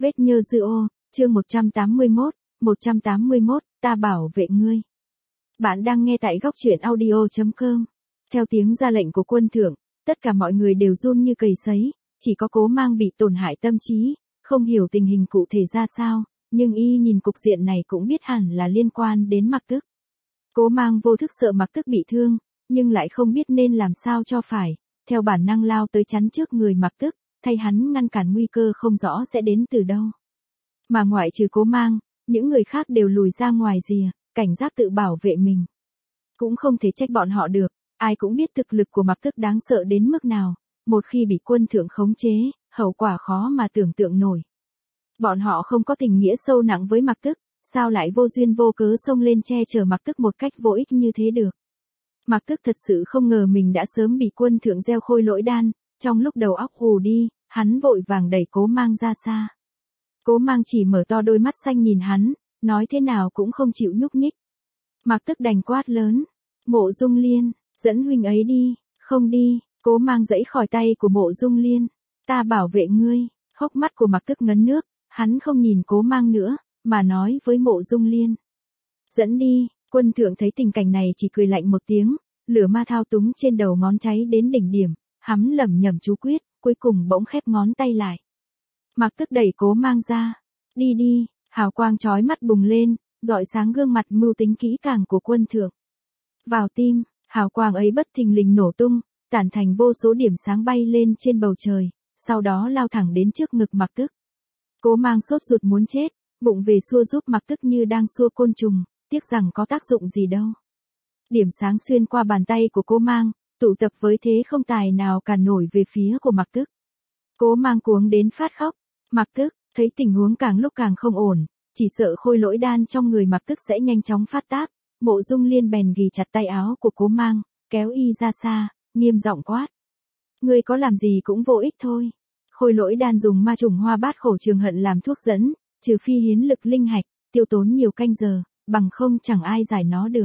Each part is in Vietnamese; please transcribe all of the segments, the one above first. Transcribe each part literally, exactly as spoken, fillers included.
Vết nhơ dư ô, chương một trăm tám mươi mốt, một trăm tám mươi mốt, ta bảo vệ ngươi. Bạn đang nghe tại góc truyện audio chấm com. Theo tiếng ra lệnh của quân thượng, tất cả mọi người đều run như cầy sấy, chỉ có Cố Mang bị tổn hại tâm trí, không hiểu tình hình cụ thể ra sao, nhưng y nhìn cục diện này cũng biết hẳn là liên quan đến Mạc Tức. Cố Mang vô thức sợ Mạc Tức bị thương, nhưng lại không biết nên làm sao cho phải, theo bản năng lao tới chắn trước người Mạc Tức, thay hắn ngăn cản nguy cơ không rõ sẽ đến từ đâu. Mà ngoại trừ Cố Mang, những người khác đều lùi ra ngoài rìa, cảnh giác tự bảo vệ mình. Cũng không thể trách bọn họ được, ai cũng biết thực lực của Mạc Tức đáng sợ đến mức nào, một khi bị quân thượng khống chế, hậu quả khó mà tưởng tượng nổi. Bọn họ không có tình nghĩa sâu nặng với Mạc Tức, sao lại vô duyên vô cớ xông lên che chở Mạc Tức một cách vô ích như thế được. Mạc Tức thật sự không ngờ mình đã sớm bị quân thượng gieo khôi lỗi đan, trong lúc đầu óc hù đi, hắn vội vàng đẩy Cố Mang ra xa. Cố Mang chỉ mở to đôi mắt xanh nhìn hắn, nói thế nào cũng không chịu nhúc nhích. Mạc Tức đành quát lớn, Mộ Dung Liên, dẫn huynh ấy đi, không đi. Cố Mang giãy khỏi tay của Mộ Dung Liên, ta bảo vệ ngươi. Hốc mắt của Mạc Tức ngấn nước, hắn không nhìn Cố Mang nữa, mà nói với Mộ Dung Liên. Dẫn đi. Quân thượng thấy tình cảnh này chỉ cười lạnh một tiếng, lửa ma thao túng trên đầu ngón cháy đến đỉnh điểm, hắn lẩm nhẩm chú quyết, cuối cùng bỗng khép ngón tay lại. Mạc Tức đẩy Cố Mang ra, đi đi, hào quang chói mắt bùng lên, rọi sáng gương mặt mưu tính kỹ càng của quân thượng. Vào tim, hào quang ấy bất thình lình nổ tung, tản thành vô số điểm sáng bay lên trên bầu trời, sau đó lao thẳng đến trước ngực Mạc Tức. Cố Mang sốt ruột muốn chết, bụng về xua giúp Mạc Tức như đang xua côn trùng, tiếc rằng có tác dụng gì đâu. Điểm sáng xuyên qua bàn tay của Cố Mang, tụ tập với thế không tài nào cản nổi về phía của Mạc Tức. Cố Mang cuống đến phát khóc, Mạc Tức thấy tình huống càng lúc càng không ổn, chỉ sợ khôi lỗi đan trong người Mạc Tức sẽ nhanh chóng phát tác, Mộ Dung Liên bèn ghì chặt tay áo của Cố Mang, kéo y ra xa, nghiêm giọng quát. Ngươi có làm gì cũng vô ích thôi. Khôi lỗi đan dùng ma trùng hoa bát khổ trường hận làm thuốc dẫn, trừ phi hiến lực linh hạch, tiêu tốn nhiều canh giờ, bằng không chẳng ai giải nó được.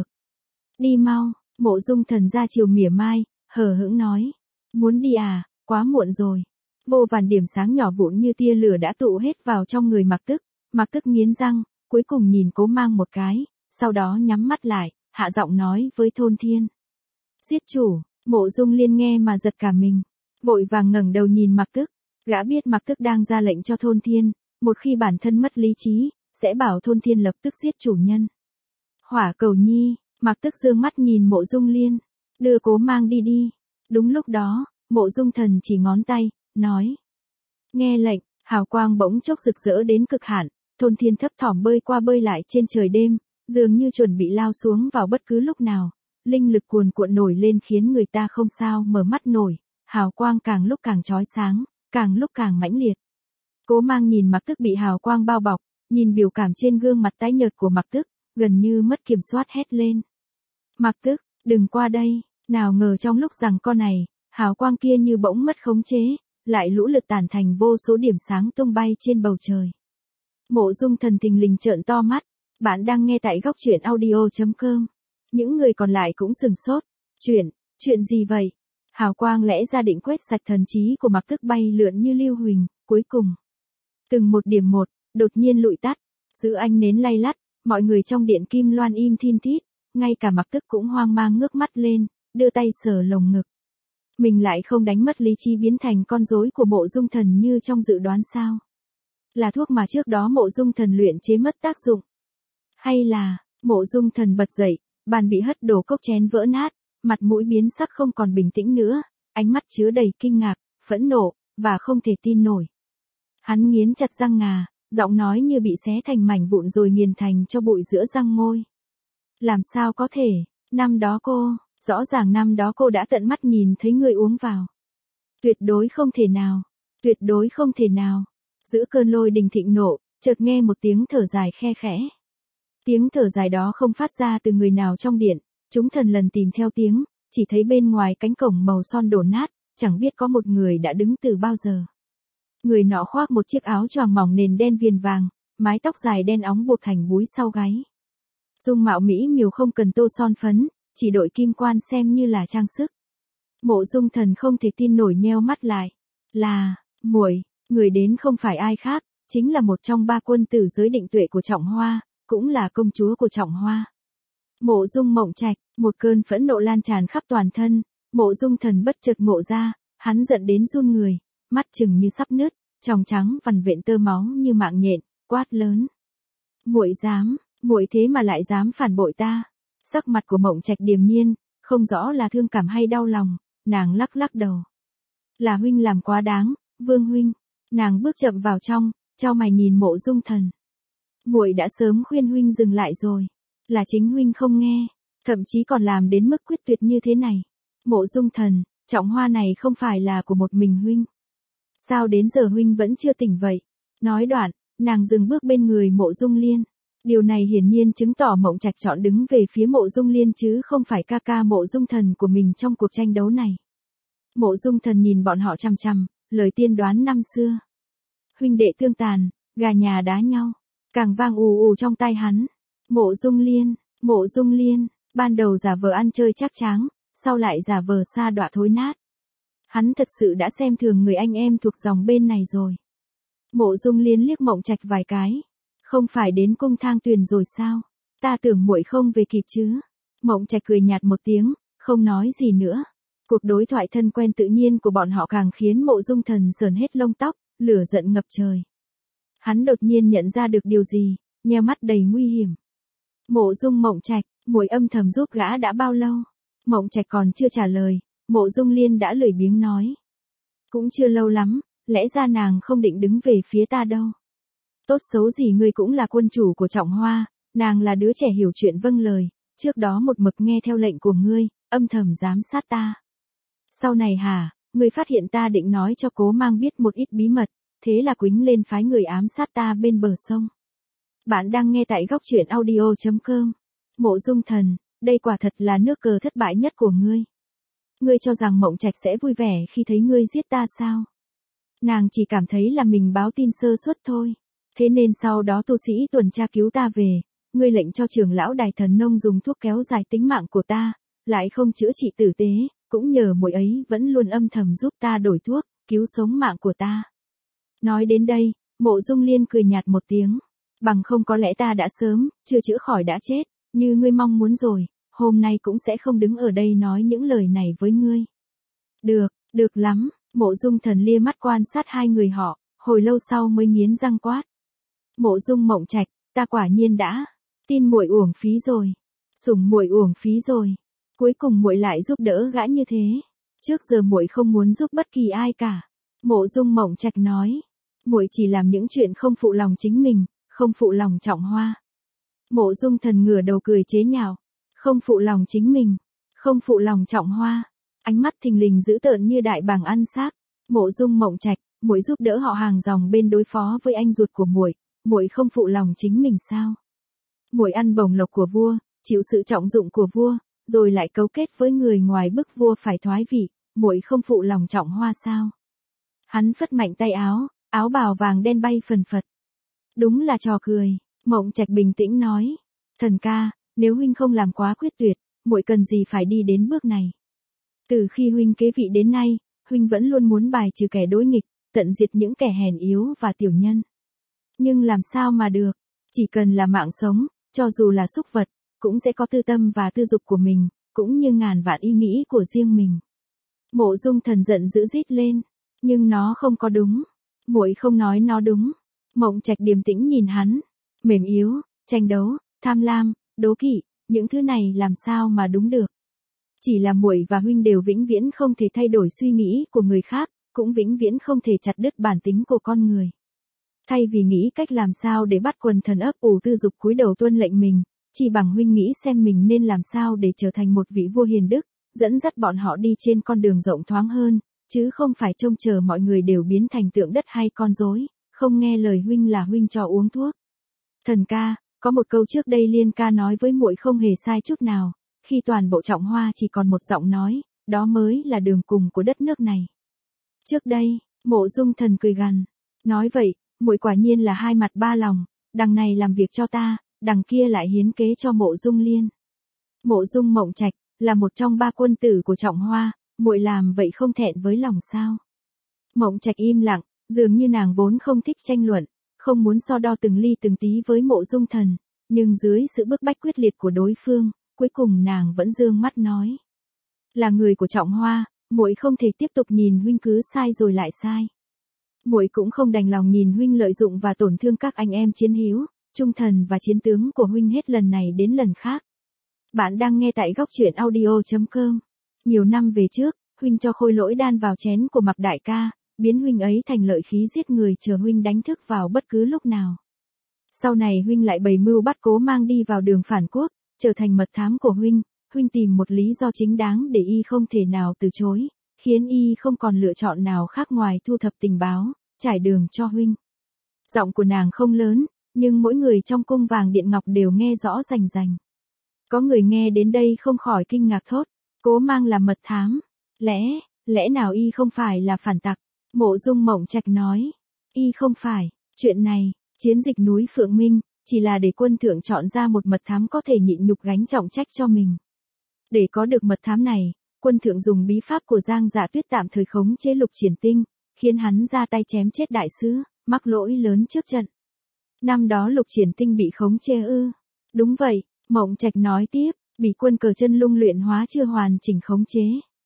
Đi mau. Mộ Dung Thần ra chiều mỉa mai, hờ hững nói. Muốn đi à, quá muộn rồi. Vô vàn điểm sáng nhỏ vụn như tia lửa đã tụ hết vào trong người Mạc Tức, Mạc Tức nghiến răng, cuối cùng nhìn Cố Mang một cái, sau đó nhắm mắt lại, hạ giọng nói với Thôn Thiên. Giết chủ. Mộ Dung Liên nghe mà giật cả mình, vội vàng ngẩng đầu nhìn Mạc Tức, gã biết Mạc Tức đang ra lệnh cho Thôn Thiên, một khi bản thân mất lý trí, sẽ bảo Thôn Thiên lập tức giết chủ nhân. Hỏa Cầu Nhi. Mạc Tức dương mắt nhìn Mộ Dung Liên, đưa Cố Mang đi đi. Đúng lúc đó, Mộ Dung Thần chỉ ngón tay, nói. Nghe lệnh, hào quang bỗng chốc rực rỡ đến cực hạn, Thôn Thiên thấp thỏm bơi qua bơi lại trên trời đêm, dường như chuẩn bị lao xuống vào bất cứ lúc nào. Linh lực cuồn cuộn nổi lên khiến người ta không sao mở mắt nổi, hào quang càng lúc càng chói sáng, càng lúc càng mãnh liệt. Cố Mang nhìn Mạc Tức bị hào quang bao bọc, nhìn biểu cảm trên gương mặt tái nhợt của Mạc Tức, gần như mất kiểm soát hét lên. Mạc Tức, đừng qua đây. Nào ngờ trong lúc giằng co này, hào quang kia như bỗng mất khống chế, lại lũ lượt tản thành vô số điểm sáng tung bay trên bầu trời. Mộ Dung Thần thình lình trợn to mắt, bạn đang nghe tại góc truyện audio chấm com. Những người còn lại cũng sừng sốt. Chuyện, chuyện gì vậy? Hào quang lẽ ra định quét sạch thần trí của Mạc Tức bay lượn như lưu huỳnh, cuối cùng. Từng một điểm một, đột nhiên lụi tắt, giữ ánh nến lay lắt, mọi người trong điện Kim Loan im thin thít, ngay cả Mạc Tức cũng hoang mang ngước mắt lên, đưa tay sờ lồng ngực. Mình lại không đánh mất lý trí biến thành con rối của Mộ Dung Thần như trong dự đoán sao? Là thuốc mà trước đó Mộ Dung Thần luyện chế mất tác dụng? Hay là, Mộ Dung Thần bật dậy, bàn bị hất đổ cốc chén vỡ nát, mặt mũi biến sắc không còn bình tĩnh nữa, ánh mắt chứa đầy kinh ngạc, phẫn nộ, và không thể tin nổi. Hắn nghiến chặt răng ngà, giọng nói như bị xé thành mảnh vụn rồi nghiền thành cho bụi giữa răng môi. Làm sao có thể, năm đó cô, rõ ràng năm đó cô đã tận mắt nhìn thấy người uống vào. Tuyệt đối không thể nào, tuyệt đối không thể nào. Giữa cơn lôi đình thịnh nộ, chợt nghe một tiếng thở dài khe khẽ. Tiếng thở dài đó không phát ra từ người nào trong điện, chúng thần lần tìm theo tiếng, chỉ thấy bên ngoài cánh cổng màu son đổ nát, chẳng biết có một người đã đứng từ bao giờ. Người nọ khoác một chiếc áo choàng mỏng nền đen viền vàng, mái tóc dài đen óng buộc thành búi sau gáy. Dung mạo mỹ miều không cần tô son phấn, chỉ đội kim quan xem như là trang sức. Mộ Dung Thần không thể tin nổi nheo mắt lại. Là, muội, người đến không phải ai khác, chính là một trong ba quân tử giới định tuệ của Trọng Hoa, cũng là công chúa của Trọng Hoa. Mộ Dung Mộng Trạch, một cơn phẫn nộ lan tràn khắp toàn thân, Mộ Dung Thần bất chợt ngộ ra, hắn giận đến run người, mắt trừng như sắp nứt, tròng trắng vằn vện tơ máu như mạng nhện, quát lớn: "Muội dám, muội thế mà lại dám phản bội ta?" Sắc mặt của Mộng Trạch điềm nhiên, không rõ là thương cảm hay đau lòng, nàng lắc lắc đầu. "Là huynh làm quá đáng, Vương huynh." Nàng bước chậm vào trong, chau mày nhìn Mộ Dung Thần. "Muội đã sớm khuyên huynh dừng lại rồi, là chính huynh không nghe, thậm chí còn làm đến mức quyết tuyệt như thế này. Mộ Dung Thần, Trọng Hoa này không phải là của một mình huynh. Sao đến giờ huynh vẫn chưa tỉnh vậy?" Nói đoạn, nàng dừng bước bên người Mộ Dung Liên. Điều này hiển nhiên chứng tỏ Mộng Trạch chọn đứng về phía Mộ Dung Liên chứ không phải ca ca Mộ Dung Thần của mình trong cuộc tranh đấu này. Mộ Dung Thần nhìn bọn họ chằm chằm, lời tiên đoán năm xưa. Huynh đệ tương tàn, gà nhà đá nhau, càng vang ù ù trong tai hắn. Mộ Dung Liên, Mộ Dung Liên, ban đầu giả vờ ăn chơi chắc cháng, sau lại giả vờ sa đọa thối nát. Hắn thật sự đã xem thường người anh em thuộc dòng bên này rồi. Mộ Dung Liên liếc Mộng Trạch vài cái. "Không phải đến cung Thang Tuyền rồi sao? Ta tưởng muội không về kịp chứ." Mộng Trạch cười nhạt một tiếng, không nói gì nữa. Cuộc đối thoại thân quen tự nhiên của bọn họ càng khiến Mộ Dung Thần sởn hết lông tóc, lửa giận ngập trời. Hắn đột nhiên nhận ra được điều gì, nheo mắt đầy nguy hiểm. "Mộ Dung Mộng Trạch, muội âm thầm giúp gã đã bao lâu?" Mộng Trạch còn chưa trả lời, Mộ Dung Liên đã lười biếng nói: "Cũng chưa lâu lắm, lẽ ra nàng không định đứng về phía ta đâu. Tốt xấu gì ngươi cũng là quân chủ của Trọng Hoa, nàng là đứa trẻ hiểu chuyện vâng lời, trước đó một mực nghe theo lệnh của ngươi, âm thầm giám sát ta. Sau này hả, ngươi phát hiện ta định nói cho Cố Mang biết một ít bí mật, thế là quýnh lên phái người ám sát ta bên bờ sông." Bạn đang nghe tại góc truyện audio chấm com. Mộ Dung Thần, đây quả thật là nước cờ thất bại nhất của ngươi. Ngươi cho rằng Mộng Trạch sẽ vui vẻ khi thấy ngươi giết ta sao? Nàng chỉ cảm thấy là mình báo tin sơ suất thôi. Thế nên sau đó tu sĩ tuần tra cứu ta về, ngươi lệnh cho trưởng lão Đài Thần Nông dùng thuốc kéo dài tính mạng của ta, lại không chữa trị tử tế, cũng nhờ muội ấy vẫn luôn âm thầm giúp ta đổi thuốc, cứu sống mạng của ta. Nói đến đây, Mộ Dung Liên cười nhạt một tiếng. Bằng không có lẽ ta đã sớm, chưa chữa khỏi đã chết, như ngươi mong muốn rồi, hôm nay cũng sẽ không đứng ở đây nói những lời này với ngươi. Được, được lắm, Mộ Dung Thần lia mắt quan sát hai người họ, hồi lâu sau mới nghiến răng quát. Mộ Dung Mộng Trạch, ta quả nhiên đã tin muội uổng phí rồi, sủng muội uổng phí rồi. Cuối cùng muội lại giúp đỡ gã như thế. Trước giờ muội không muốn giúp bất kỳ ai cả. Mộ Dung Mộng Trạch nói, muội chỉ làm những chuyện không phụ lòng chính mình, không phụ lòng Trọng Hoa. Mộ Dung Thần ngửa đầu cười chế nhạo, không phụ lòng chính mình, không phụ lòng Trọng Hoa. Ánh mắt thình lình dữ tợn như đại bàng ăn xác. Mộ Dung Mộng Trạch, muội giúp đỡ họ hàng dòng bên đối phó với anh ruột của muội, muội không phụ lòng chính mình sao? Muội ăn bổng lộc của vua, chịu sự trọng dụng của vua, rồi lại cấu kết với người ngoài bức vua phải thoái vị, muội không phụ lòng Trọng Hoa sao? Hắn phất mạnh tay áo, áo bào vàng đen bay phần phật. Đúng là trò cười. Mộng Trạch bình tĩnh nói, thần ca, nếu huynh không làm quá quyết tuyệt, muội cần gì phải đi đến bước này? Từ khi huynh kế vị đến nay, huynh vẫn luôn muốn bài trừ kẻ đối nghịch, tận diệt những kẻ hèn yếu và tiểu nhân. Nhưng làm sao mà được? Chỉ cần là mạng sống, cho dù là súc vật, cũng sẽ có tư tâm và tư dục của mình, cũng như ngàn vạn ý nghĩ của riêng mình. Mộ Dung Thần giận dữ rít lên, nhưng nó không có đúng. Muội không nói nó đúng. Mộng Trạch điềm tĩnh nhìn hắn, mềm yếu, tranh đấu, tham lam, đố kỵ, những thứ này làm sao mà đúng được? Chỉ là muội và huynh đều vĩnh viễn không thể thay đổi suy nghĩ của người khác, cũng vĩnh viễn không thể chặt đứt bản tính của con người. Thay vì nghĩ cách làm sao để bắt quần thần ấp ủ tư dục cúi đầu tuân lệnh mình, chỉ bằng huynh nghĩ xem mình nên làm sao để trở thành một vị vua hiền đức, dẫn dắt bọn họ đi trên con đường rộng thoáng hơn, chứ không phải trông chờ mọi người đều biến thành tượng đất hay con rối, không nghe lời huynh là huynh cho uống thuốc. Thần ca, có một câu trước đây Liên ca nói với muội không hề sai chút nào, khi toàn bộ Trọng Hoa chỉ còn một giọng nói, đó mới là đường cùng của đất nước này. Trước đây, Mộ Dung Thần cười gằn, nói vậy, muội quả nhiên là hai mặt ba lòng, đằng này làm việc cho ta, đằng kia lại hiến kế cho Mộ Dung Liên. Mộ Dung Mộng Trạch là một trong ba quân tử của Trọng Hoa, muội làm vậy không thẹn với lòng sao? Mộng Trạch im lặng, dường như nàng vốn không thích tranh luận, không muốn so đo từng ly từng tí với Mộ Dung Thần, nhưng dưới sự bức bách quyết liệt của đối phương, cuối cùng nàng vẫn dương mắt nói. Là người của Trọng Hoa, muội không thể tiếp tục nhìn huynh cứ sai rồi lại sai. Muội cũng không đành lòng nhìn huynh lợi dụng và tổn thương các anh em chiến hữu, trung thần và chiến tướng của huynh hết lần này đến lần khác. Bạn đang nghe tại góc truyện audio chấm com. Nhiều năm về trước, huynh cho khôi lỗi đan vào chén của Mạc đại ca, biến huynh ấy thành lợi khí giết người chờ huynh đánh thức vào bất cứ lúc nào. Sau này huynh lại bày mưu bắt Cố Mang đi vào đường phản quốc, trở thành mật thám của huynh, huynh tìm một lý do chính đáng để y không thể nào từ chối, khiến y không còn lựa chọn nào khác ngoài thu thập tình báo, trải đường cho huynh. Giọng của nàng không lớn, nhưng mỗi người trong cung vàng điện ngọc đều nghe rõ rành rành. Có người nghe đến đây không khỏi kinh ngạc thốt, Cố Mang là mật thám, lẽ, lẽ nào y không phải là phản tặc? Mộ Dung Mộng Trạch nói, y không phải, chuyện này, chiến dịch núi Phượng Minh, chỉ là để quân thượng chọn ra một mật thám có thể nhịn nhục gánh trọng trách cho mình. Để có được mật thám này, quân thượng dùng bí pháp của Giang Dạ Tuyết tạm thời khống chế Lục Triển Tinh, khiến hắn ra tay chém chết đại sứ, mắc lỗi lớn trước trận. Năm đó Lục Triển Tinh bị khống chế ư? Đúng vậy, Mộng Trạch nói tiếp, bị quân cờ chân lung luyện hóa chưa hoàn chỉnh khống chế.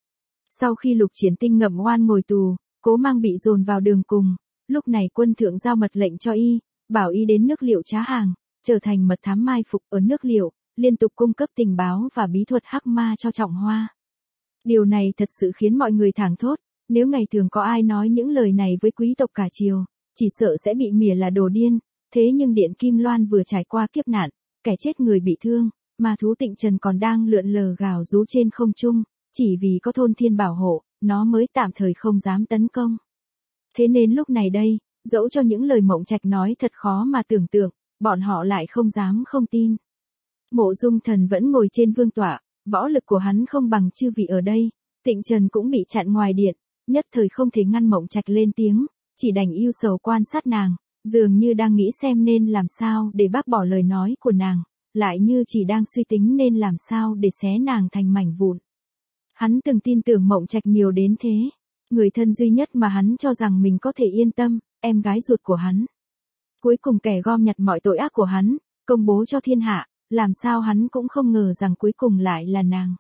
Sau khi Lục Triển Tinh ngậm oan ngồi tù, Cố Mang bị dồn vào đường cùng, lúc này quân thượng giao mật lệnh cho y, bảo y đến nước Liệu trá hàng, trở thành mật thám mai phục ở nước Liệu, liên tục cung cấp tình báo và bí thuật hắc ma cho Trọng Hoa. Điều này thật sự khiến mọi người thảng thốt, nếu ngày thường có ai nói những lời này với quý tộc cả triều, chỉ sợ sẽ bị mỉa là đồ điên, thế nhưng Điện Kim Loan vừa trải qua kiếp nạn, kẻ chết người bị thương, mà thú Tịnh Trần còn đang lượn lờ gào rú trên không trung, chỉ vì có thôn thiên bảo hộ, nó mới tạm thời không dám tấn công. Thế nên lúc này đây, dẫu cho những lời Mộng Trạch nói thật khó mà tưởng tượng, bọn họ lại không dám không tin. Mộ Dung Thần vẫn ngồi trên vương tọa, võ lực của hắn không bằng chư vị ở đây, Tịnh Trần cũng bị chặn ngoài điện, nhất thời không thể ngăn Mộng Trạch lên tiếng, chỉ đành ưu sầu quan sát nàng, dường như đang nghĩ xem nên làm sao để bác bỏ lời nói của nàng, lại như chỉ đang suy tính nên làm sao để xé nàng thành mảnh vụn. Hắn từng tin tưởng Mộng Trạch nhiều đến thế, người thân duy nhất mà hắn cho rằng mình có thể yên tâm, em gái ruột của hắn. Cuối cùng kẻ gom nhặt mọi tội ác của hắn, công bố cho thiên hạ, làm sao hắn cũng không ngờ rằng cuối cùng lại là nàng.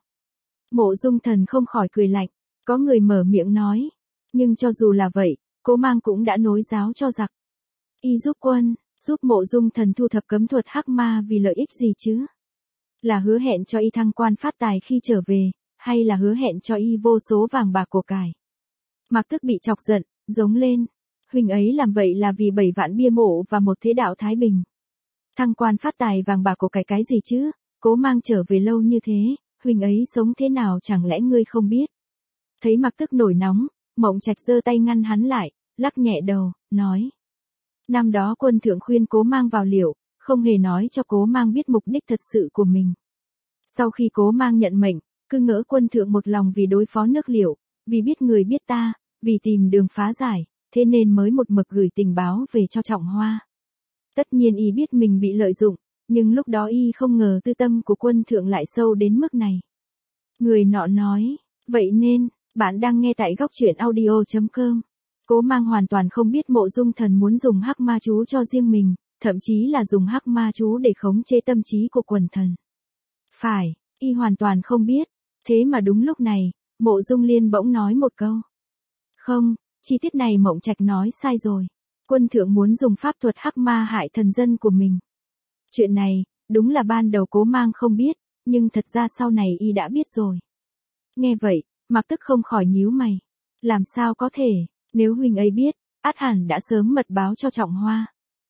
Mộ Dung Thần không khỏi cười lạnh, có người mở miệng nói, nhưng cho dù là vậy, Cố Mang cũng đã nối giáo cho giặc. Y giúp quân, giúp Mộ Dung Thần thu thập cấm thuật hắc ma vì lợi ích gì chứ? Là hứa hẹn cho y thăng quan phát tài khi trở về, hay là hứa hẹn cho y vô số vàng bạc của cải? Mạc Tức bị chọc giận, giống lên, huynh ấy làm vậy là vì bảy vạn bia mộ và một thế đạo thái bình. Thăng quan phát tài vàng bạc của cải cái gì chứ? Cố Mang trở về lâu như thế, huynh ấy sống thế nào chẳng lẽ ngươi không biết? Thấy Mạc Tức nổi nóng, Mộng Trạch giơ tay ngăn hắn lại, lắc nhẹ đầu, nói. Năm đó quân thượng khuyên Cố Mang vào Liệu, không hề nói cho Cố Mang biết mục đích thật sự của mình. Sau khi Cố Mang nhận mệnh, cứ ngỡ quân thượng một lòng vì đối phó nước Liệu, vì biết người biết ta, vì tìm đường phá giải, thế nên mới một mực gửi tình báo về cho Trọng Hoa. Tất nhiên y biết mình bị lợi dụng, nhưng lúc đó y không ngờ tư tâm của quân thượng lại sâu đến mức này. Người nọ nói, vậy nên, bạn đang nghe tại góc truyện audio chấm com. Cố Mang hoàn toàn không biết Mộ Dung Thần muốn dùng hắc ma chú cho riêng mình, thậm chí là dùng hắc ma chú để khống chế tâm trí của quần thần. Phải, y hoàn toàn không biết, thế mà đúng lúc này, Mộ Dung Liên bỗng nói một câu. Không, chi tiết này Mộng Trạch nói sai rồi. Quân thượng muốn dùng pháp thuật hắc ma hại thần dân của mình. Chuyện này, đúng là ban đầu Cố Mang không biết, nhưng thật ra sau này y đã biết rồi. Nghe vậy, Mạc Tức không khỏi nhíu mày. Làm sao có thể, nếu huynh ấy biết, át hẳn đã sớm mật báo cho Trọng Hoa.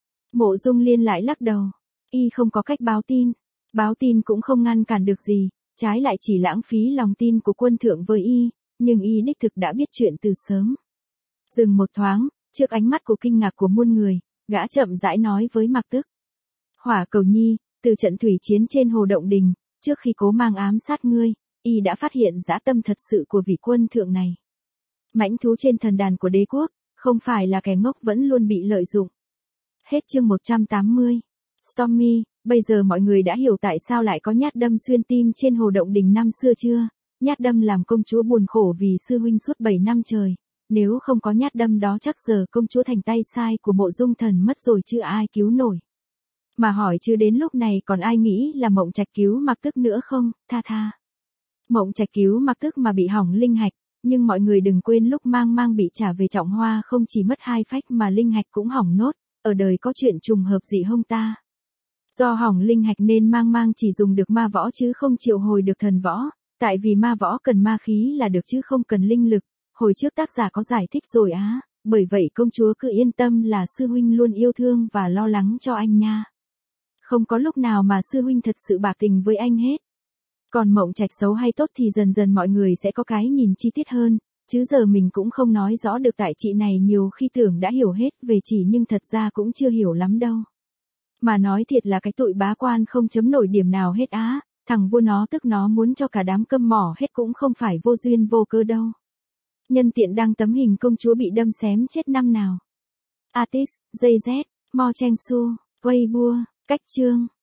Mộ Dung Liên lại lắc đầu. Y không có cách báo tin. Báo tin cũng không ngăn cản được gì, trái lại chỉ lãng phí lòng tin của quân thượng với y, nhưng y đích thực đã biết chuyện từ sớm. Dừng một thoáng, trước ánh mắt của kinh ngạc của muôn người, gã chậm rãi nói với Mạc Tức. Hỏa Cầu Nhi, từ trận thủy chiến trên Hồ Động Đình, trước khi Cố Mang ám sát ngươi, y đã phát hiện dã tâm thật sự của vị quân thượng này. Mãnh thú trên thần đàn của đế quốc, không phải là kẻ ngốc vẫn luôn bị lợi dụng. Hết chương một trăm tám mươi. Stormy, bây giờ mọi người đã hiểu tại sao lại có nhát đâm xuyên tim trên Hồ Động Đình năm xưa chưa? Nhát đâm làm công chúa buồn khổ vì sư huynh suốt bảy năm trời, nếu không có nhát đâm đó chắc giờ công chúa thành tay sai của Mộ Dung Thần mất rồi chứ ai cứu nổi. Mà hỏi chứ đến lúc này còn ai nghĩ là Mộng Trạch cứu Mặc Tức nữa không, tha tha. Mộng Trạch cứu Mặc Tức mà bị hỏng linh hạch, nhưng mọi người đừng quên lúc Mang Mang bị trả về Trọng Hoa không chỉ mất hai phách mà linh hạch cũng hỏng nốt, ở đời có chuyện trùng hợp gì không ta? Do hỏng linh hạch nên Mang Mang chỉ dùng được ma võ chứ không triệu hồi được thần võ, tại vì ma võ cần ma khí là được chứ không cần linh lực, hồi trước tác giả có giải thích rồi á, bởi vậy công chúa cứ yên tâm là sư huynh luôn yêu thương và lo lắng cho anh nha. Không có lúc nào mà sư huynh thật sự bạc tình với anh hết. Còn Mộng Trạch xấu hay tốt thì dần dần mọi người sẽ có cái nhìn chi tiết hơn, chứ giờ mình cũng không nói rõ được tại chị này nhiều khi tưởng đã hiểu hết về chị nhưng thật ra cũng chưa hiểu lắm đâu. Mà nói thiệt là cái tụi bá quan không chấm nổi điểm nào hết á, thằng vua nó tức nó muốn cho cả đám câm mỏ hết cũng không phải vô duyên vô cơ đâu. Nhân tiện đăng tấm hình công chúa bị đâm xém chết năm nào. Artist, Jay Z, Mo Chang Su, Weibo, Cách Chương.